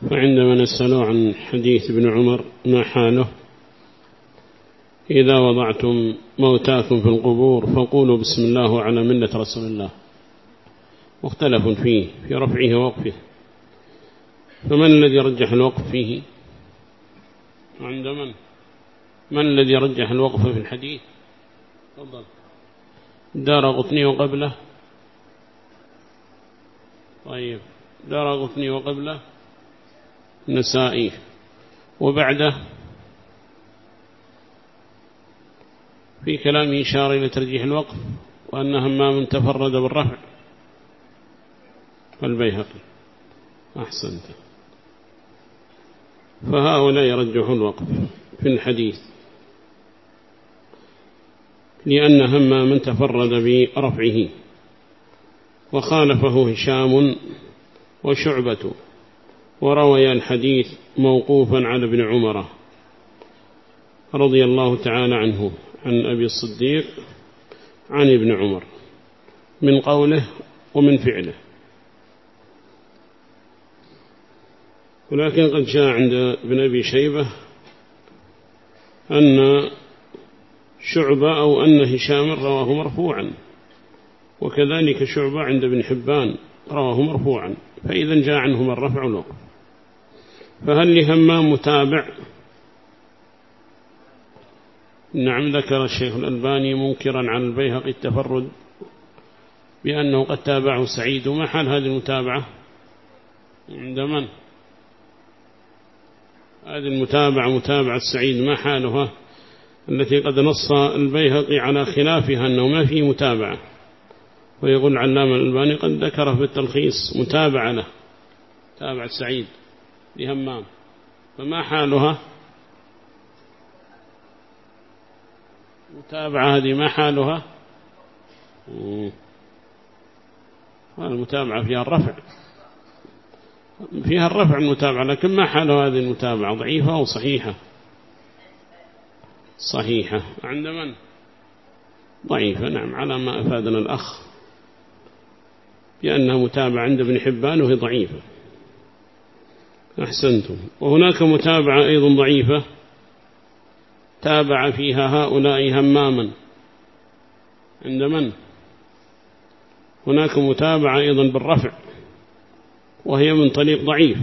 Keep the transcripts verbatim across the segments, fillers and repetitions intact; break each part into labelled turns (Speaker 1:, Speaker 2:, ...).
Speaker 1: فعندما نسأل عن حديث ابن عمر ما حاله: إذا وضعتم موتاكم في القبور فقولوا بسم الله على ملة رسول الله. مختلف فيه في رفعه ووقفه، فمن الذي رجح الوقف فيه؟ عند من؟ من الذي رجح الوقف في الحديث؟ تفضل. دارقطني وقبله. طيب، دارقطني وقبله نسائي، وبعده في كلام إشارة إلى ترجيح الوقف وأن همام تفرد بالرفع فالبيهقي. أحسنت. فهؤلاء يرجحون الوقف في الحديث لأن همام تفرد برفعه، وخالفه هشام وشعبة، وروي الحديث موقوفا على ابن عمر رضي الله تعالى عنه عن أبي الصديق عن ابن عمر من قوله ومن فعله. ولكن قد جاء عند ابن أبي شيبة أن شعبة أو أن هشام رواه مرفوعا، وكذلك شعبة عند ابن حبان رواه مرفوعا، فإذا جاء عنهم الرفع والوقف. فهل لهمام متابع؟ نعم، ذكر الشيخ الألباني منكرا عن البيهقي التفرد بأنه قد تابعه سعيد. وما حال هذه المتابعة عند من؟ هذه المتابعة متابعة سعيد ما حالها التي قد نص البيهقي على خلافها أنه ما فيه متابعة، ويقول علامة الألباني قد ذكر في التلخيص متابعة له، تابع سعيد لهمام، فما حالها متابعة هذه؟ ما حالها؟ المتابعة فيها الرفع، فيها الرفع المتابعة، لكن ما حالها هذه المتابعة؟ ضعيفة أو صحيحة؟ صحيحة. عند من؟ ضعيفة. نعم، على ما أفادنا الأخ بأنها متابعة عند ابن حبان وهي ضعيفة. أحسنتم. وهناك متابعة أيضا ضعيفة تابع فيها هؤلاء هماما عند من؟ هناك متابعة أيضا بالرفع وهي من طريق ضعيف.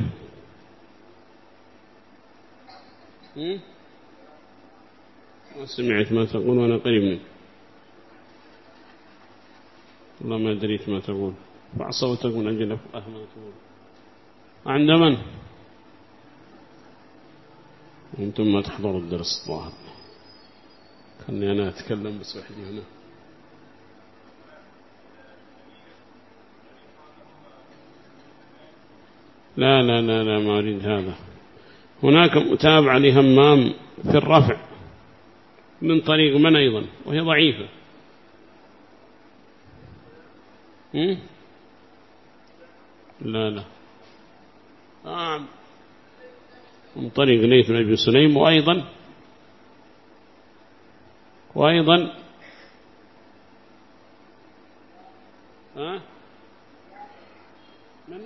Speaker 1: ما سمعت ما تقول وأنا قريب منك، والله ما دريت ما تقول، فعصوتك من أجل أفهم ما تقول. عند من؟ أنتم ما تحضروا الدرس الظاهر، خلني أنا أتكلم بس وحدي هنا. لا لا لا لا ما أريد هذا. هناك متابعة لهمام في الرفع من طريق من أيضا وهي ضعيفة. هم؟ لا لا آه. من طريق ليث بن أبي سليم، وأيضا وأيضا ها من؟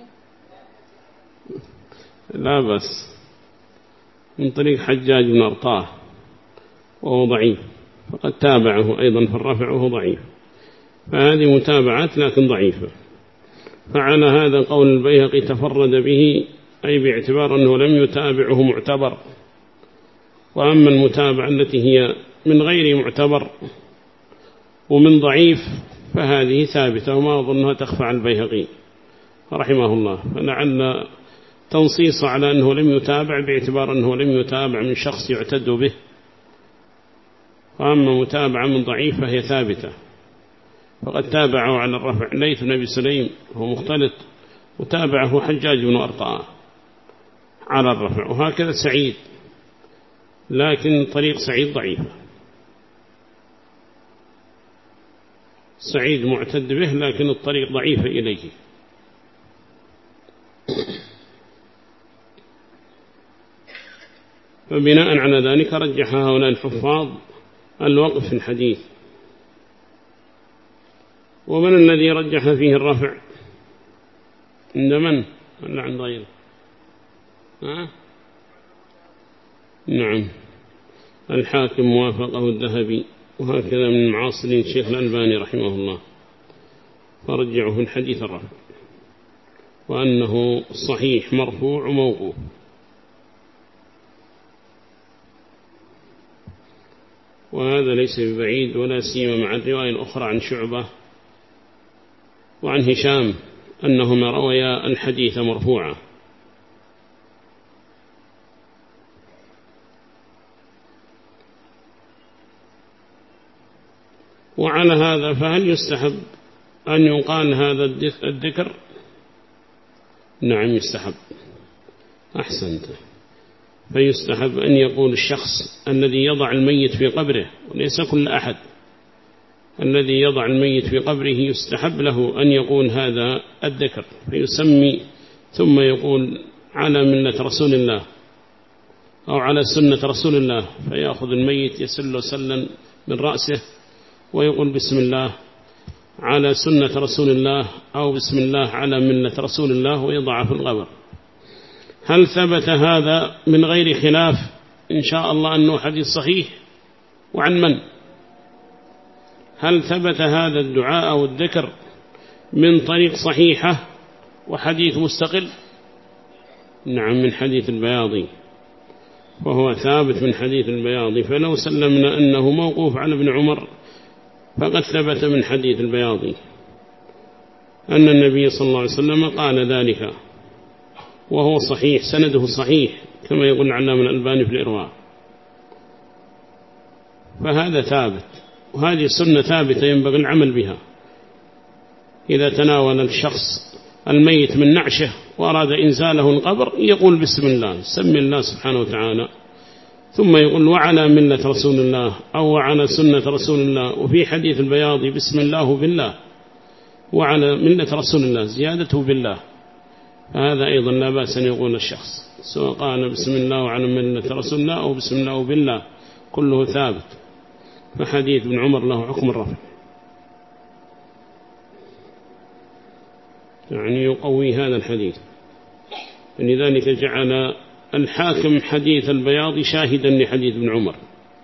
Speaker 1: لا بس من طريق حجاج بن أرطاه وهو ضعيف، فقد تابعه أيضا في الرفع وهو ضعيف، فهذه متابعات لكن ضعيفة. فعلى هذا قول البيهقي تفرد به، أي باعتبار أنه لم يتابعه معتبر. وأما المتابعة التي هي من غير معتبر ومن ضعيف فهذه ثابتة، وما أظنها تخفى على البيهقي رحمه الله. فلعل تنصيص على أنه لم يتابع باعتبار أنه لم يتابع من شخص يعتد به. وأما متابعة من ضعيف فهي ثابتة. فقد تابعه على الرفع ليث بن أبي سليم هو مختلط، وتابعه حجاج بن أرطاة على الرفع، وهكذا سعيد، لكن طريق سعيد ضعيفة. سعيد معتد به لكن الطريق ضعيفة إليه. فبناء على ذلك رجح هؤلاء الحفاظ الوقف في الحديث. ومن الذي رجح فيه الرفع؟ عند من؟ ولا عند غيره؟ ها؟ نعم الحاكم وافقه الذهبي، وهكذا من معاصرين الشيخ الألباني رحمه الله، فرجعه في الحديث الرفع، وأنه صحيح مرفوع وموقوف. وهذا ليس ببعيد، ولا سيما مع الرواية الأخرى عن شعبة وعن هشام أنهما رويا الحديث مرفوعا. وعلى هذا فهل يستحب أن يقال هذا الذكر؟ نعم يستحب، أحسنت. فيستحب أن يقول الشخص الذي يضع الميت في قبره، وليس كل أحد، الذي يضع الميت في قبره يستحب له أن يقول هذا الذكر، فيسمي ثم يقول على ملة رسول الله أو على سنة رسول الله، فيأخذ الميت يسل سلا من رأسه ويقول بسم الله على سنة رسول الله أو بسم الله على ملة رسول الله، ويضع في القبر. هل ثبت هذا من غير خلاف إن شاء الله أنه حديث صحيح؟ وعن من؟ هل ثبت هذا الدعاء أو الذكر من طريق صحيحة وحديث مستقل؟ نعم من حديث البياضي، وهو ثابت من حديث البياضي. فلو سلمنا أنه موقوف على ابن عمر فقد ثبت من حديث البياضي أن النبي صلى الله عليه وسلم قال ذلك، وهو صحيح، سنده صحيح كما يقول العلامة الألباني في الإرواء. فهذا ثابت، وهذه السنة ثابتة ينبغي العمل بها. إذا تناول الشخص الميت من نعشه وأراد إنزاله القبر يقول بسم الله، سمي الله سبحانه وتعالى، ثم يقول وعلى ملة رسول الله أو وعلى سنة رسول الله. وفي حديث البياضي بسم الله بالله وعلى ملة رسول الله، زيادته بالله. هذا أيضا لا بأس أن يقول الشخص، سواء قال بسم الله وعلى ملة رسول الله أو بسم الله بالله، كله ثابت. فحديث ابن عمر له حكم الرفع، يعني يقوي هذا الحديث. لذلك جعل الحاكم حديث البياض شاهدا لحديث ابن عمر.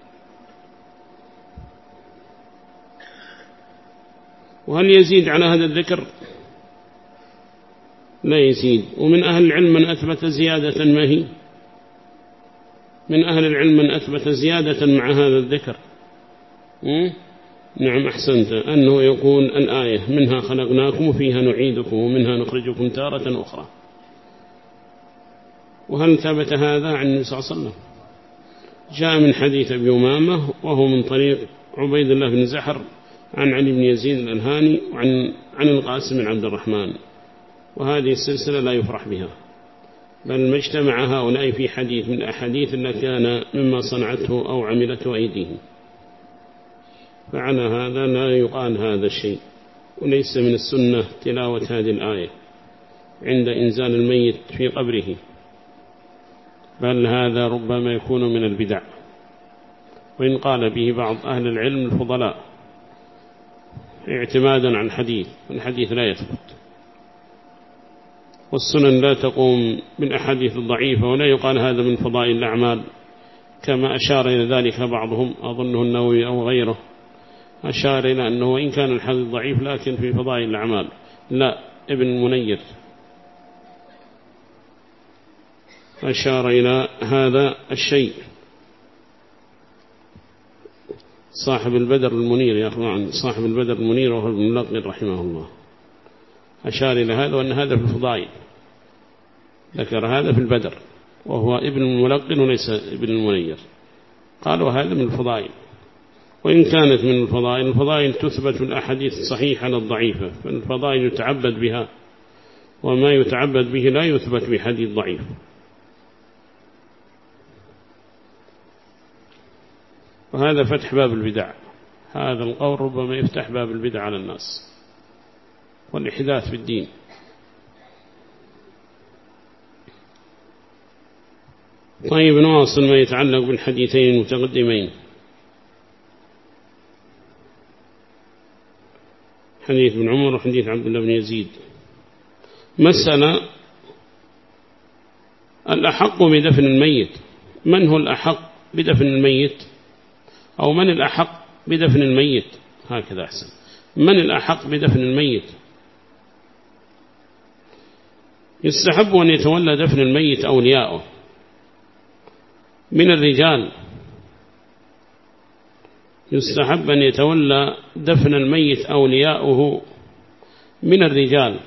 Speaker 1: وهل يزيد على هذا الذكر؟ لا يزيد. ومن أهل العلم من أثبت زيادة، ما هي؟ من أهل العلم من أثبت زيادة مع هذا الذكر. نعم أحسنت، أنه يقول الآية منها خلقناكم وفيها نعيدكم ومنها نخرجكم تارة أخرى. وهل ثبت هذا عن النبي صلى الله عليه وسلم؟ جاء من حديث أبي أمامة وهو من طريق عبيد الله بن زحر عن علي بن يزيد الألهاني وعن عن القاسم بن عبد الرحمن. وهذه السلسلة لا يفرح بها، بل ما اجتمع هؤلاء في حديث من الأحاديث التي كان مما صنعته أو عملته أيديهم. فعلى هذا لا يقال هذا الشيء. وليس من السنة تلاوة هذه الآية عند إنزال الميت في قبره، بل هذا ربما يكون من البدع، وإن قال به بعض أهل العلم الفضلاء اعتمادا على الحديث، الحديث لا يثبت، والسنن لا تقوم بالأحاديث الضعيفة، ولا يقال هذا من فضائل الأعمال كما أشار إلى ذلك بعضهم، أظنه النووي أو غيره، أشار إلى أنه وإن كان الحديث ضعيف لكن في فضائل الأعمال. لا، ابن المنير أشار إلى هذا الشيء، صاحب البدر المنير، يا أخوان صاحب البدر المنير وهو ابن الملقن رحمه الله، أشار إلى هذا وأن هذا في الفضائل، ذكر هذا في البدر وهو ابن الملقن وليس ابن المنير، قال وهذا من الفضائل. وإن كانت من الفضائل، الفضائل تثبت الأحاديث الصحيحة على الضعيفة، فالفضائل يتعبد بها، وما يتعبد به لا يثبت بحديث ضعيف. وهذا فتح باب البدع، هذا القول ربما يفتح باب البدع على الناس والإحداث في الدين. طيب نواصل ما يتعلق بالحديثين المتقدمين. حديث ابن عمر وحديث عبد الله بن يزيد. مسألة الأحق بدفن الميت. من هو الأحق بدفن الميت؟ أو من الأحق بدفن الميت؟ هكذا أحسن. من الأحق بدفن الميت؟ يستحب أن يتولى دفن الميت أولياؤه من الرجال. يستحب أن يتولى دفن الميت أولياؤه من الرجال.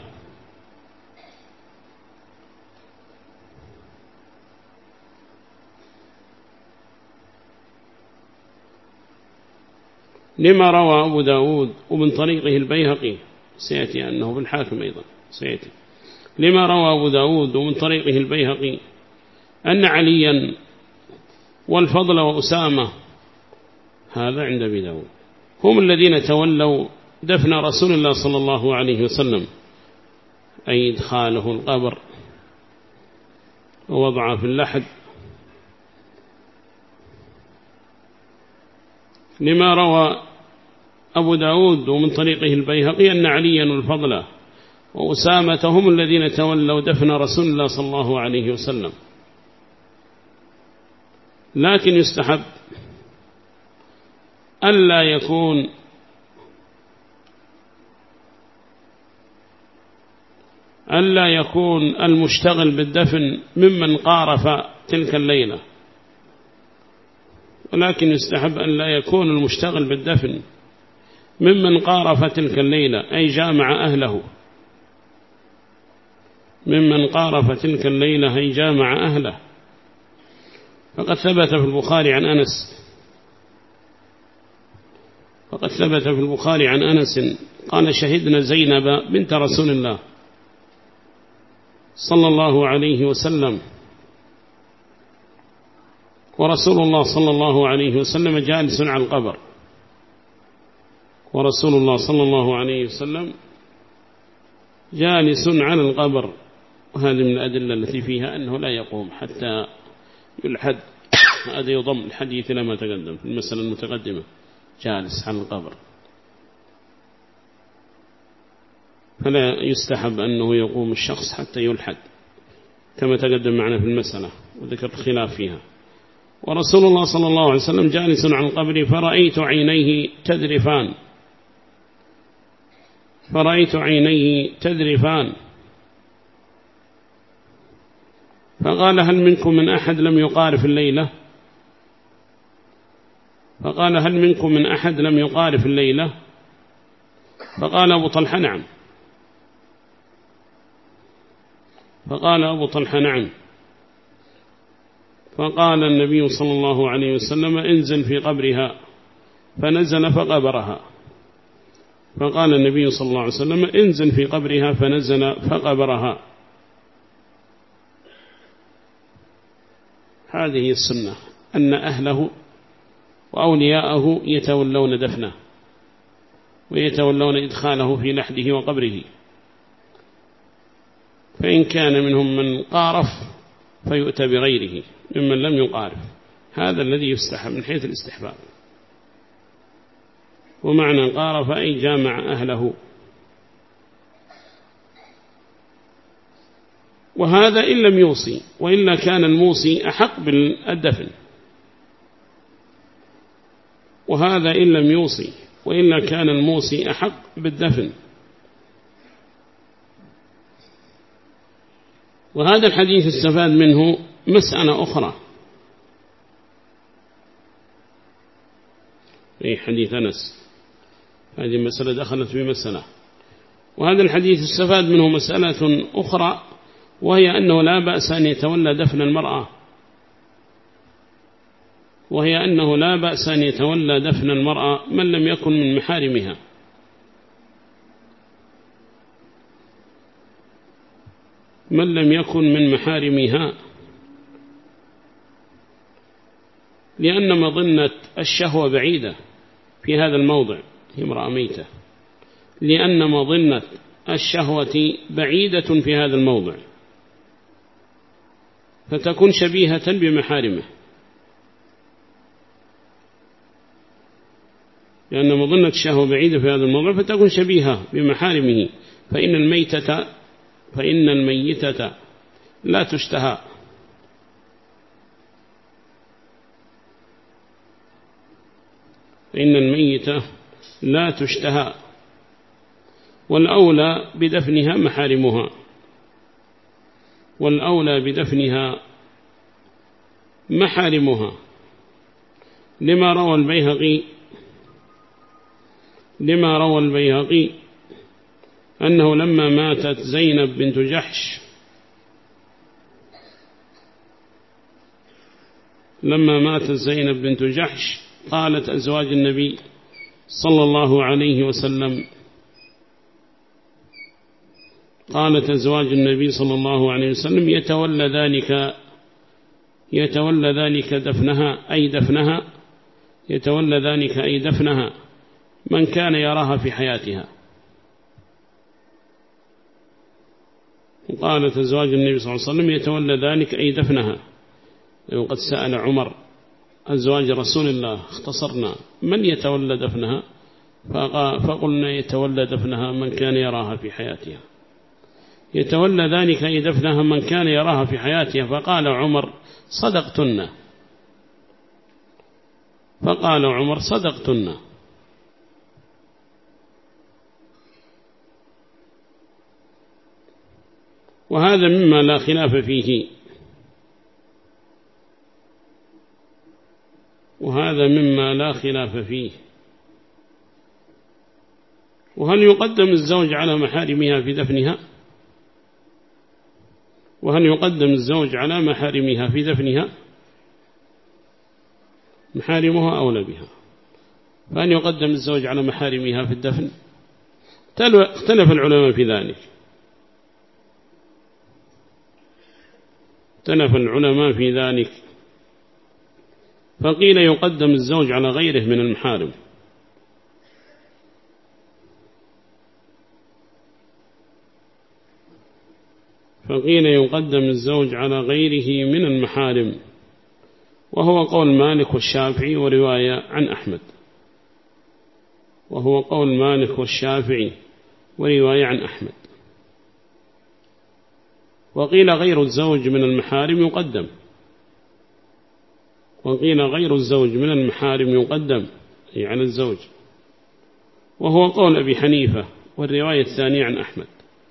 Speaker 1: لما روى أبو داود ومن طريقه البيهقي، سيأتي أنه بالحاكم أيضا سيأتي. لما روى أبو داود ومن طريقه البيهقي أن عليا والفضل وأسامة، هذا عند أبي داود، هم الذين تولوا دفن رسول الله صلى الله عليه وسلم، أي إدخاله القبر ووضعه في اللحد. لما روى أبو داود ومن طريقه البيهقي أن عليا والفضل وأسامة هم الذين تولوا دفن رسول الله صلى الله عليه وسلم. لكن يستحب ألا يكون ألا يكون المشتغل بالدفن ممن قارف تلك الليلة، ولكن يستحب أن لا يكون المشتغل بالدفن ممن قارف تلك الليلة، أي جامع أهله، ممن قارف تلك الليلة أي جامع أهله. فقد ثبت في البخاري عن أنس فقد ثبت في البخاري عن أنس قال: شهدنا زينب بنت رسول الله صلى الله عليه وسلم، ورسول الله صلى الله عليه وسلم جالس على القبر ورسول الله صلى الله عليه وسلم جالس على القبر. وهذه من الأدلة التي فيها أنه لا يقوم حتى يلحد. هذا يضم الحديث لما تقدم في المسألة المتقدمة، جالس على القبر. فلا يستحب أنه يقوم الشخص حتى يلحد كما تقدم معنا في المسألة وذكر الخلاف فيها. ورسول الله صلى الله عليه وسلم جالس عن القبر فرأيت عينيه تذرفان فرأيت عينيه تذرفان فقال: هل منكم من أحد لم يقارف الليلة؟ فقال: هل منكم من أحد لم يقارف الليلة؟ فقال أبو طلحة: نعم. فقال أبو طلحة: نعم. فقال النبي صلى الله عليه وسلم: انزل في قبرها. فنزل فقبرها. فقال النبي صلى الله عليه وسلم: انزل في قبرها. فنزل فقبرها. هذه السنة، أن أهله وأولياءه يتولون دفنه ويتولون إدخاله في لحده وقبره. فإن كان منهم من قارف فيؤتى بغيره ممن لم يقارف. هذا الذي يستحب من حيث الاستحباب. ومعنى قارف أي جامع أهله. وهذا إن لم يوصي، وإلا كان الموصي أحق بالدفن. وهذا إن لم يوصي، وإلا كان الموصي أحق بالدفن. وهذا الحديث استفاد منه مسألة أخرى، أي حديث أنس، هذه مسألة دخلت في مسألة. وهذا الحديث استفاد منه مسألة أخرى، وهي أنه لا بأس أن يتولى دفن المرأة وهي أنه لا بأس أن يتولى دفن المرأة من لم يكن من محارمها. من لم يكن من محارمها، لأن مظنة الشهوة بعيدة في هذا الموضع، هي امرأة ميتة، لأن مظنة الشهوة بعيدة في هذا الموضع، فتكون شبيهة بمحارمه، لأن مظنة الشهوة بعيدة في هذا الموضع فتكون شبيهة بمحارمه. فإن الميتة فإن الميتة لا تشتهى فإن الميتة لا تشتهى، والأولى بدفنها محارمها، والأولى بدفنها محارمها، لما روى البيهقي لما روى البيهقي أنه لما ماتت زينب بنت جحش لما ماتت زينب بنت جحش قالت أزواج النبي صلى الله عليه وسلم قالت أزواج النبي صلى الله عليه وسلم يتولى ذلك يتولى ذلك دفنها أي دفنها يتولى ذلك أي دفنها من كان يراها في حياتها. وقالت أزواج النبي صلى الله عليه وسلم يتولى ذلك أي دفنها. وقد سأل عمر أزواج رسول الله اختصرنا من يتولى دفنها، فقلنا يتولى دفنها من كان يراها في حياتها، يتولى ذلك أي دفنها من كان يراها في حياتها. فقال عمر صدقتن فقال عمر صدقتن. وهذا مما لا خلاف فيه وهذا مما لا خلاف فيه. وهل يقدم الزوج على محارمها في دفنها وهل يقدم الزوج على محارمها في دفنها؟ محارمها أولى بها، فهل يقدم الزوج على محارمها في الدفن؟ اختلف العلماء في ذلك اختلف العلماء في ذلك فقيل يقدم الزوج على غيره من المحارم، فقيل يقدم الزوج على غيره من المحارم، وهو قول مالك والشافعي ورواية عن أحمد وهو قول مالك والشافعي ورواية عن أحمد. وقيل غير الزوج من المحارم يقدم وقيل غير الزوج من المحارم يقدم أي على الزوج، وهو قول أبي حنيفة والرواية الثانية عن أحمد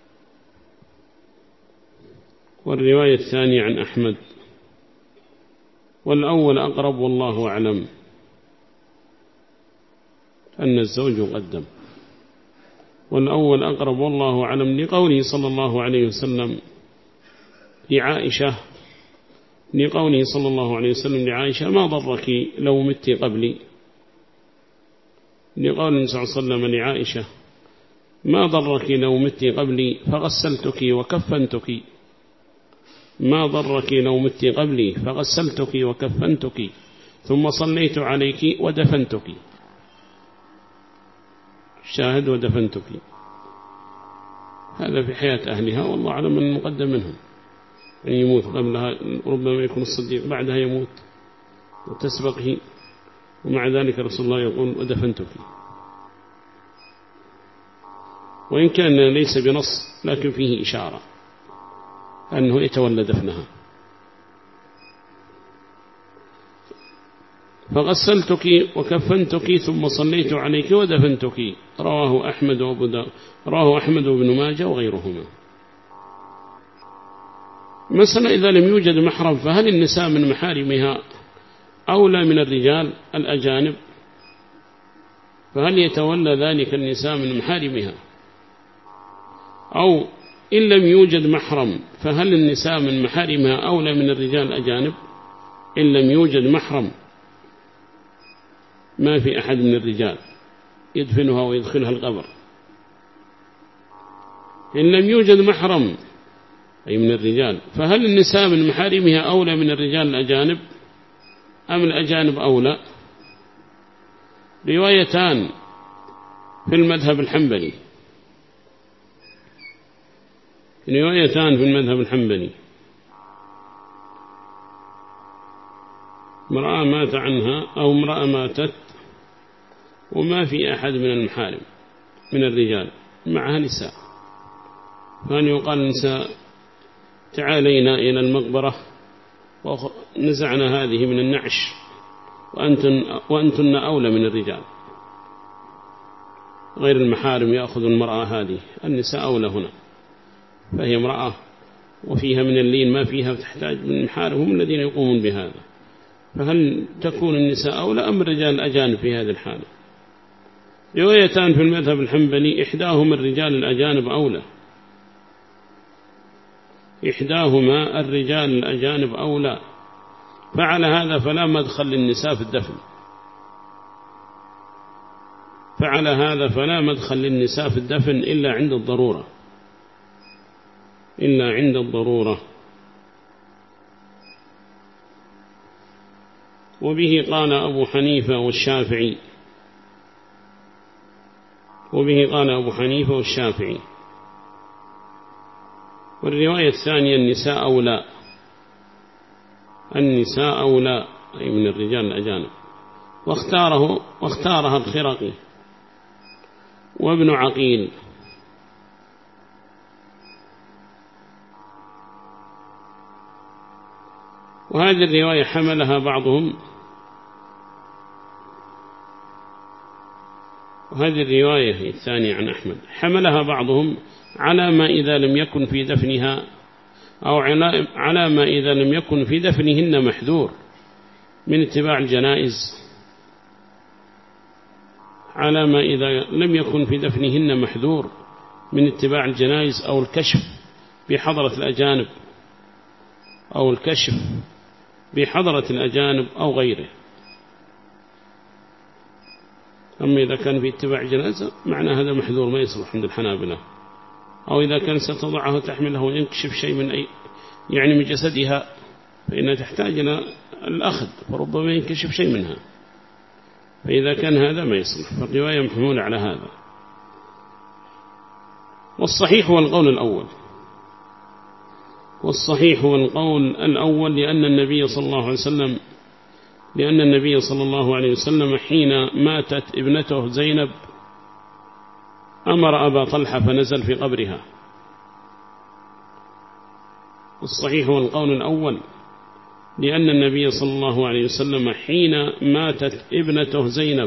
Speaker 1: والرواية الثانية عن أحمد والأول أقرب والله أعلم أن الزوج يقدم، والأول أقرب والله أعلم لقوله صلى الله عليه وسلم لعائشة لقوله صلى الله عليه وسلم لعائشة ما ضرك لو مت قبلي، لقول النبي صلى الله عليه وسلم لعائشة ما ضرك لو مت قبلي فغسلتك وكفنتك ما ضرك لو مت قبلي فغسلتك وكفنتك ثم صليت عليك ودفنتك. شاهد ودفنتك، هذا في حياة أهلها والله أعلم من المقدم منهم، أن يموت قبلها ربما يكون الصديق بعدها يموت وتسبقه، ومع ذلك رسول الله يقول ودفنتك، وإن كان ليس بنص لكن فيه إشارة أنه يتولى دفنها. فغسلتك وكفنتك ثم صليت عليك ودفنتك. رواه أحمد وأبو داود رواه أحمد وابن ماجه وغيرهما. مثلا إذا لم يوجد محرم فهل النساء من محارمها أولى من الرجال الأجانب؟ فهل يتولى ذلك النساء من محارمها؟ أو إن لم يوجد محرم فهل النساء من محارمها أولى من الرجال الأجانب؟ إن لم يوجد محرم ما في أحد من الرجال يدفنها ويدخلها القبر، إن لم يوجد محرم أي من الرجال فهل النساء من محارمها أولى من الرجال الأجانب أم الأجانب أولى؟ روايتان في المذهب الحنبلي روايتان في المذهب الحنبلي امرأة مات عنها أو امرأة ماتت وما في أحد من المحارم من الرجال معها نساء، فأن يقال نساء تعالينا إلى المقبرة ونزعنا هذه من النعش وأنتن, وأنتن أولى من الرجال. غير المحارم يأخذ المرأة هذه، النساء أولى هنا، فهي امرأة وفيها من اللين ما فيها، تحتاج من المحارم هم الذين يقومون بهذا. فهل تكون النساء أولى أم الرجال الأجانب في هذه الحالة؟ روايتان في المذهب الحنبلي، إحداهما الرجال الأجانب أولى، إحداهما الرجال الأجانب أولى، فعلى هذا فلا مدخل للنساء في الدفن، فعلى هذا فلا مدخل للنساء في الدفن إلا عند الضرورة، إلا عند الضرورة. وبه قال أبو حنيفة والشافعي، وبه قال أبو حنيفة والشافعي. والرواية الثانية النساء أولى، النساء أولى أي من الرجال الأجانب. واختاره واختارها الخرقي وابن عقيل. وهذه الرواية حملها بعضهم وهذه الرواية الثانية عن أحمد حملها بعضهم على ما إذا لم يكن في دفنها، أو على ما إذا لم يكن في دفنهن محذور من اتباع الجنائز، على ما إذا لم يكن في دفنهن محذور من اتباع الجنائز أو الكشف بحضرة الأجانب، أو الكشف بحضرة الأجانب أو غيره. أما إذا كان في اتباع جنازة معنى هذا محذور ما يصلح عند الحنابلة، أو إذا كان ستضعه تحمله وينكشف شيء من أي يعني من جسدها فإنها تحتاج إلى الأخذ، فربما ينكشف شيء منها، فإذا كان هذا ما يصلح، فالرواية محمولة على هذا. والصحيح هو القول الأول، والصحيح هو القول الأول لأن النبي صلى الله عليه وسلم لأن النبي صلى الله عليه وسلم حين ماتت ابنته زينب أمر أبا طلحة فنزل في قبرها. والصحيح هو القول الأول لأن النبي صلى الله عليه وسلم حين ماتت ابنته زينب،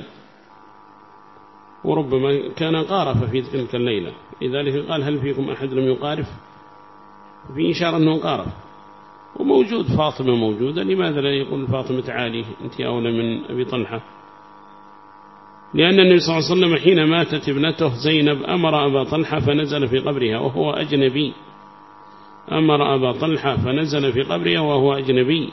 Speaker 1: وربما كان قارف في تلك الليلة، لذلك قال هل فيكم أحد لم يقارف؟ في إشارة أنه قارف، وموجود فاطمة موجودة، لماذا لا يقول فاطمة تعالي أنت أولى من أبي طلحة؟ لأن النبي صلى الله عليه وسلم حين ماتت ابنته زينب أمر أبا طلحة فنزل في قبرها وهو أجنبي، أمر أبا طلحة فنزل في قبرها وهو أجنبي.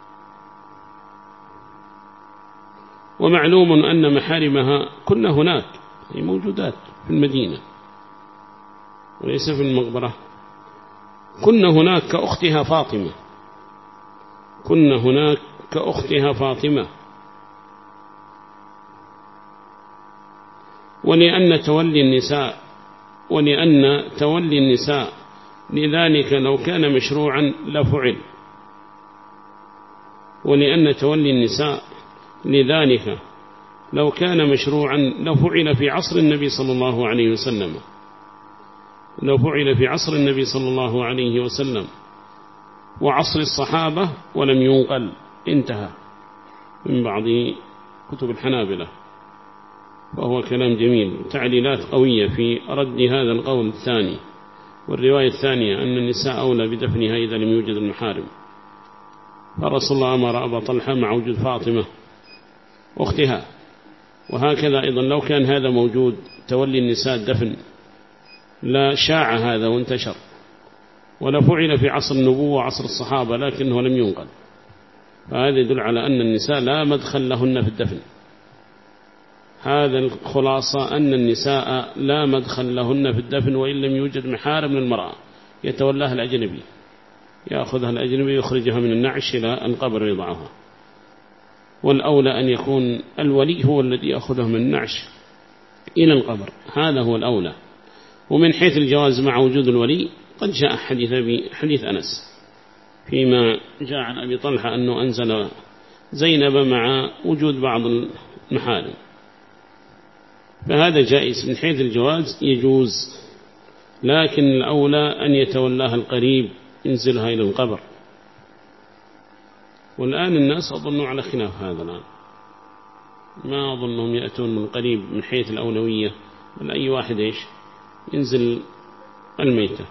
Speaker 1: ومعلوم أن محارمها كن هناك، هي موجودات في المدينة وليس في المقبرة، كن هناك كأختها فاطمة، كن هناك كأختها فاطمة. ولأن تولي النساء ولأن تولي النساء لذلك لو كان مشروعا لفعل، ولأن تولي النساء لذلك لو كان مشروعا لفعل في عصر النبي صلى الله عليه وسلم، لو فعل في عصر النبي صلى الله عليه وسلم وعصر الصحابة ولم ينقل، انتهى من بعض كتب الحنابلة. وهو كلام جميل، تعليلات قوية في رد هذا القول الثاني. والرواية الثانية أن النساء أولى بدفنها إذا لم يوجد المحارم، فرسول الله أمر أبا طلحة مع وجود فاطمة أختها. وهكذا أيضا لو كان هذا موجود تولي النساء الدفن لا شاع هذا وانتشر، ولا فعل في عصر النبوة وعصر الصحابة لكنه لم ينقل، فهذا يدل على أن النساء لا مدخل لهن في الدفن. هذا الخلاصة أن النساء لا مدخل لهن في الدفن، وإن لم يوجد محارم للمرأة يتولاها الأجنبي، يأخذها الأجنبي يخرجها من النعش إلى القبر يضعها. والأولى أن يكون الولي هو الذي يأخذه من النعش إلى القبر، هذا هو الأولى. ومن حيث الجواز مع وجود الولي قد جاء حديث, حديث أنس فيما جاء عن أبي طلحة أنه أنزل زينب مع وجود بعض المحارم، فهذا جائز من حيث الجواز يجوز، لكن الأولى أن يتولاها القريب ينزلها إلى القبر. والآن الناس أظنوا على خلاف هذا الآن، ما أظنهم يأتون من قريب من حيث الأولوية، بل أي واحد إيش ينزل الميتة،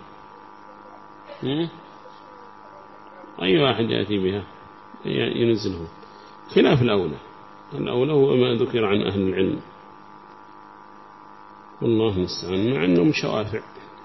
Speaker 1: أي واحد يأتي بها ينزله، خلاف الأولى. الأولى هو ما ذكر عن أهل العلم، والله المستعان، مع أنهم شوافع.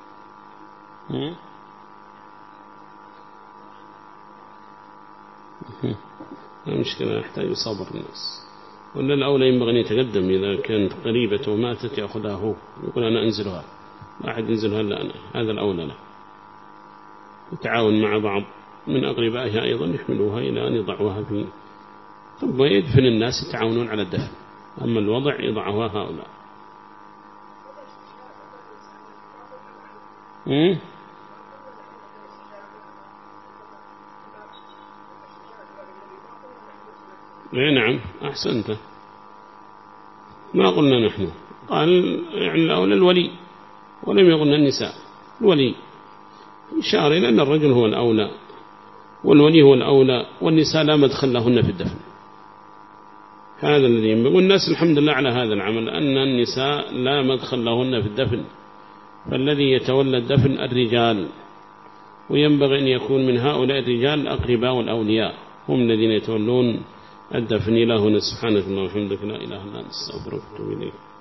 Speaker 1: لا مشكلة، يحتاج صبر الناس. ولا الأولى ينبغي أن يتقدم، إذا كانت قريبة وماتت يأخذها هو، يقول أنا أنزلها، لا أحد ينزلها إلا أنا، هذا الأولى له. يتعاون مع بعض من أقربائها أيضا يحملوها إلى أن يضعوها فيه، ثم يدفن الناس يتعاونون على الدفن، أما الوضع يضعها هؤلاء. مم؟ اي نعم أحسنت، ما قلنا نحن، قال يعني الأولى الولي، ولم يقلنا النساء، الولي إشارة إلى أن الرجل هو الأولى والولي هو الأولى، والنساء لا مدخل لهن في الدفن. هذا الذي ينبغي، والناس الحمد لله على هذا العمل، أن النساء لا مدخل لهن في الدفن، فالذي يتولى الدفن الرجال، وينبغي أن يكون من هؤلاء الرجال الأقرباء والأولياء، هم الذين يتولون الدفن. إلهنا سبحانه وتعالى وبحمدك لا إله إلا أنت، استغفرك وأتوب إليك.